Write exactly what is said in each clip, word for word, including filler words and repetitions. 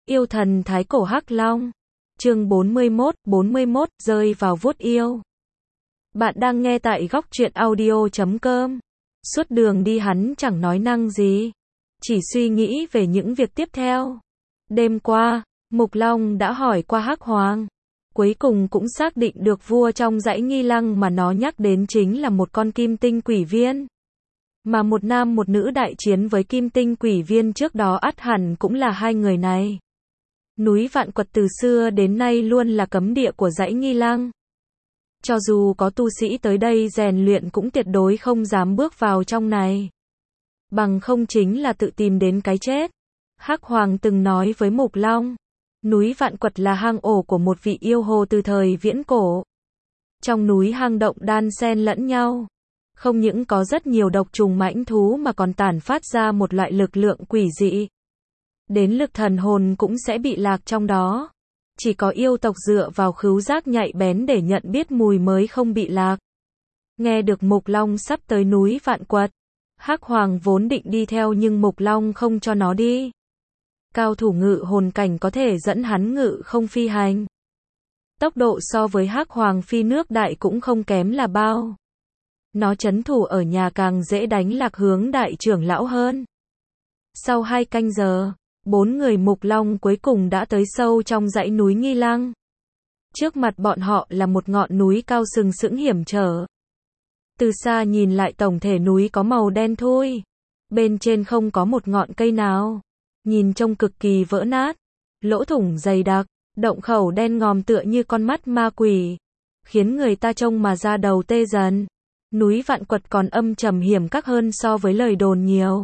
Yêu thần thái cổ hắc long. Chương bốn mươi mốt, bốn mươi mốt, rơi vào vuốt yêu. Bạn đang nghe tại góc truyện audio chấm com. Suốt đường đi hắn chẳng nói năng gì, chỉ suy nghĩ về những việc tiếp theo. Đêm qua, Mục Long đã hỏi qua Hắc Hoàng, cuối cùng cũng xác định được vua trong dãy Nghi Lăng mà nó nhắc đến chính là một con kim tinh quỷ viên. Mà một nam một nữ đại chiến với kim tinh quỷ viên trước đó ắt hẳn cũng là hai người này. Núi Vạn Quật từ xưa đến nay luôn là cấm địa của dãy Nghi Lăng. Cho dù có tu sĩ tới đây rèn luyện cũng tuyệt đối không dám bước vào trong này. Bằng không chính là tự tìm đến cái chết. Hắc Hoàng từng nói với Mục Long, núi Vạn Quật là hang ổ của một vị yêu hồ từ thời viễn cổ. Trong núi hang động đan xen lẫn nhau. Không những có rất nhiều độc trùng mãnh thú mà còn tản phát ra một loại lực lượng quỷ dị. Đến lực thần hồn cũng sẽ bị lạc trong đó. Chỉ có yêu tộc dựa vào khứu giác nhạy bén để nhận biết mùi mới không bị lạc. Nghe được Mục Long sắp tới núi Vạn Quật, Hắc Hoàng vốn định đi theo nhưng Mục Long không cho nó đi. Cao thủ ngự hồn cảnh có thể dẫn hắn ngự không phi hành. Tốc độ so với Hắc Hoàng phi nước đại cũng không kém là bao. Nó trấn thủ ở nhà càng dễ đánh lạc hướng đại trưởng lão hơn. Sau hai canh giờ, bốn người Mục Long cuối cùng đã tới sâu trong dãy núi Nghi Lăng. Trước mặt bọn họ là một ngọn núi cao sừng sững hiểm trở. Từ xa nhìn lại tổng thể núi có màu đen thui. Bên trên không có một ngọn cây nào. Nhìn trông cực kỳ vỡ nát. Lỗ thủng dày đặc, động khẩu đen ngòm tựa như con mắt ma quỷ. Khiến người ta trông mà da đầu tê dần. Núi Vạn Quật còn âm trầm hiểm các hơn so với lời đồn nhiều.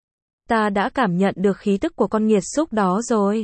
Ta đã cảm nhận được khí tức của con nghiệt xúc đó rồi.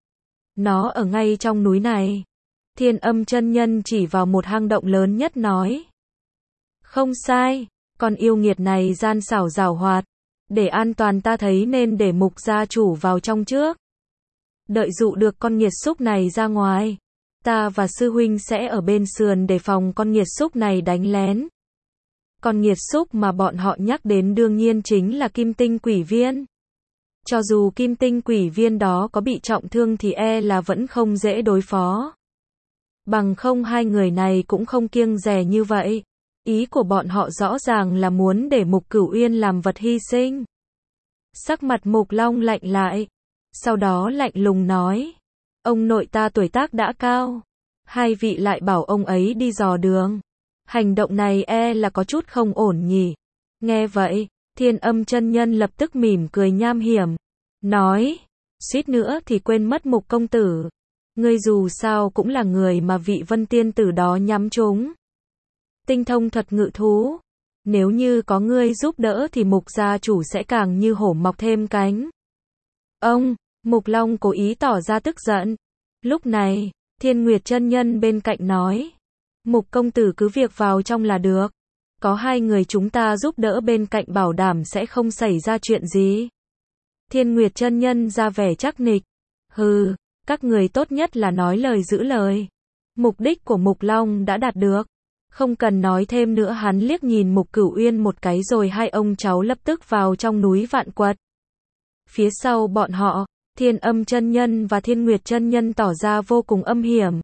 Nó ở ngay trong núi này. Thiên Âm chân nhân chỉ vào một hang động lớn nhất nói. Không sai, con yêu nghiệt này gian xảo giảo hoạt. Để an toàn ta thấy nên để Mục gia chủ vào trong trước. Đợi dụ được con nghiệt xúc này ra ngoài. Ta và sư huynh sẽ ở bên sườn để phòng con nghiệt xúc này đánh lén. Con nghiệt xúc mà bọn họ nhắc đến đương nhiên chính là kim tinh quỷ viên. Cho dù kim tinh quỷ viên đó có bị trọng thương thì e là vẫn không dễ đối phó. Bằng không hai người này cũng không kiêng dè như vậy. Ý của bọn họ rõ ràng là muốn để Mục Cửu Uyên làm vật hy sinh. Sắc mặt Mục Long lạnh lại. Sau đó lạnh lùng nói. Ông nội ta tuổi tác đã cao. Hai vị lại bảo ông ấy đi dò đường. Hành động này e là có chút không ổn nhỉ. Nghe vậy, Thiên Âm chân nhân lập tức mỉm cười nham hiểm. Nói, suýt nữa thì quên mất Mục công tử. Ngươi dù sao cũng là người mà vị Vân Tiên tử đó nhắm trúng. Tinh thông thuật ngự thú. Nếu như có ngươi giúp đỡ thì Mục gia chủ sẽ càng như hổ mọc thêm cánh. Ông, Mục Long cố ý tỏ ra tức giận. Lúc này, Thiên Nguyệt chân nhân bên cạnh nói. Mục công tử cứ việc vào trong là được. Có hai người chúng ta giúp đỡ bên cạnh bảo đảm sẽ không xảy ra chuyện gì. Thiên Nguyệt chân nhân ra vẻ chắc nịch. Hừ, các người tốt nhất là nói lời giữ lời. Mục đích của Mục Long đã đạt được. Không cần nói thêm nữa, hắn liếc nhìn Mục Cửu Uyên một cái rồi hai ông cháu lập tức vào trong núi Vạn Quật. Phía sau bọn họ, Thiên Âm chân nhân và Thiên Nguyệt chân nhân tỏ ra vô cùng âm hiểm.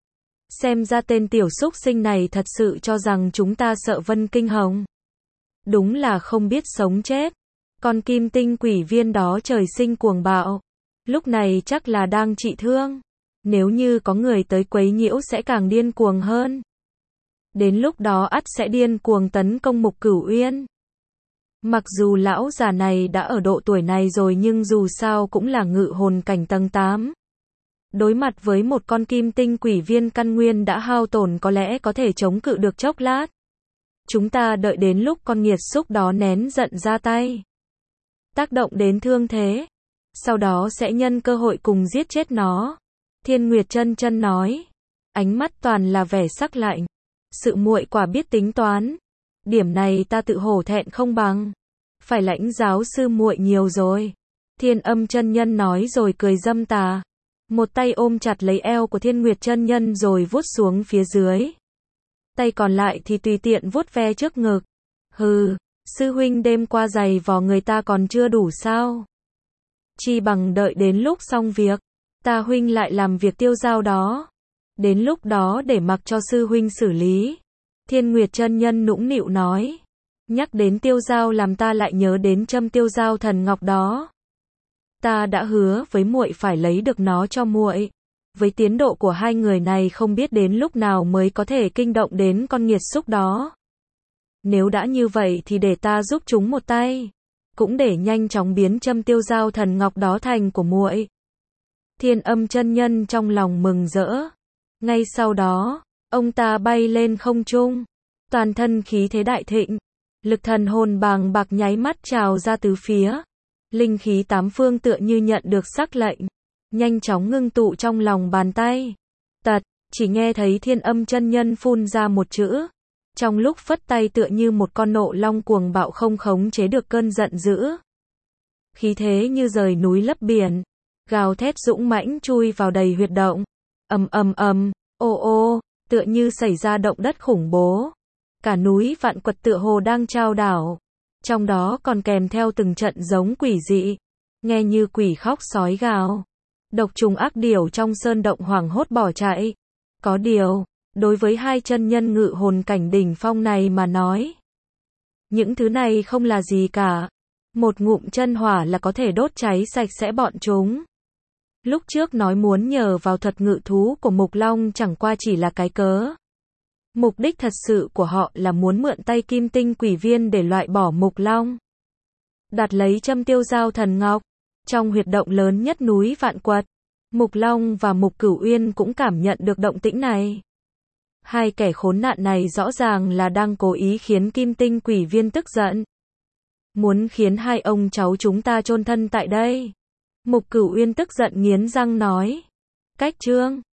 Xem ra tên tiểu súc sinh này thật sự cho rằng chúng ta sợ Vân Kinh Hồng. Đúng là không biết sống chết. Con kim tinh quỷ viên đó trời sinh cuồng bạo. Lúc này chắc là đang trị thương. Nếu như có người tới quấy nhiễu sẽ càng điên cuồng hơn. Đến lúc đó ắt sẽ điên cuồng tấn công Mục Cửu Uyên. Mặc dù lão già này đã ở độ tuổi này rồi nhưng dù sao cũng là ngự hồn cảnh tầng tám. Đối mặt với một con kim tinh quỷ viên căn nguyên đã hao tổn có lẽ có thể chống cự được chốc lát. Chúng ta đợi đến lúc con nghiệt xúc đó nén giận ra tay. Tác động đến thương thế. Sau đó sẽ nhân cơ hội cùng giết chết nó. Thiên Nguyệt chân chân nói. Ánh mắt toàn là vẻ sắc lạnh. Sự muội quả biết tính toán. Điểm này ta tự hổ thẹn không bằng. Phải lãnh giáo sư muội nhiều rồi. Thiên Âm chân nhân nói rồi cười dâm tà. Một tay ôm chặt lấy eo của Thiên Nguyệt chân nhân rồi vuốt xuống phía dưới. Tay còn lại thì tùy tiện vuốt ve trước ngực. Hừ, sư huynh đêm qua giày vò người ta còn chưa đủ sao? Chi bằng đợi đến lúc xong việc. Ta huynh lại làm việc tiêu dao đó. Đến lúc đó để mặc cho sư huynh xử lý. Thiên Nguyệt chân nhân nũng nịu nói. Nhắc đến tiêu dao làm ta lại nhớ đến châm tiêu dao thần ngọc đó. Ta đã hứa với muội phải lấy được nó cho muội. Với tiến độ của hai người này không biết đến lúc nào mới có thể kinh động đến con nghiệt xúc đó. Nếu đã như vậy thì để ta giúp chúng một tay. Cũng để nhanh chóng biến châm tiêu dao thần ngọc đó thành của muội. Thiên Âm chân nhân trong lòng mừng rỡ. Ngay sau đó, ông ta bay lên không trung. Toàn thân khí thế đại thịnh. Lực thần hồn bàng bạc nháy mắt trào ra từ phía. Linh khí tám phương tựa như nhận được sắc lệnh. Nhanh chóng ngưng tụ trong lòng bàn tay. Tật, chỉ nghe thấy Thiên Âm chân nhân phun ra một chữ. Trong lúc phất tay tựa như một con nộ long cuồng bạo không khống chế được cơn giận dữ. Khí thế như rời núi lấp biển. Gào thét dũng mãnh chui vào đầy huyệt động. Ầm ầm ầm, ô ô, tựa như xảy ra động đất khủng bố. Cả núi vạn quật tựa hồ đang trao đảo. Trong đó còn kèm theo từng trận giống quỷ dị. Nghe như quỷ khóc sói gào. Độc trùng ác điểu trong sơn động hoảng hốt bỏ chạy. Có điều, đối với hai chân nhân ngự hồn cảnh đỉnh phong này mà nói. Những thứ này không là gì cả. Một ngụm chân hỏa là có thể đốt cháy sạch sẽ bọn chúng. Lúc trước nói muốn nhờ vào thuật ngự thú của Mục Long chẳng qua chỉ là cái cớ. Mục đích thật sự của họ là muốn mượn tay kim tinh quỷ viên để loại bỏ Mục Long. Đặt lấy châm tiêu dao thần ngọc. Trong huyệt động lớn nhất núi Vạn Quật, Mục Long và Mục Cửu Uyên cũng cảm nhận được động tĩnh này. Hai kẻ khốn nạn này rõ ràng là đang cố ý khiến kim tinh quỷ viên tức giận. Muốn khiến hai ông cháu chúng ta chôn thân tại đây. Mục Cửu Uyên tức giận nghiến răng nói. Cách chương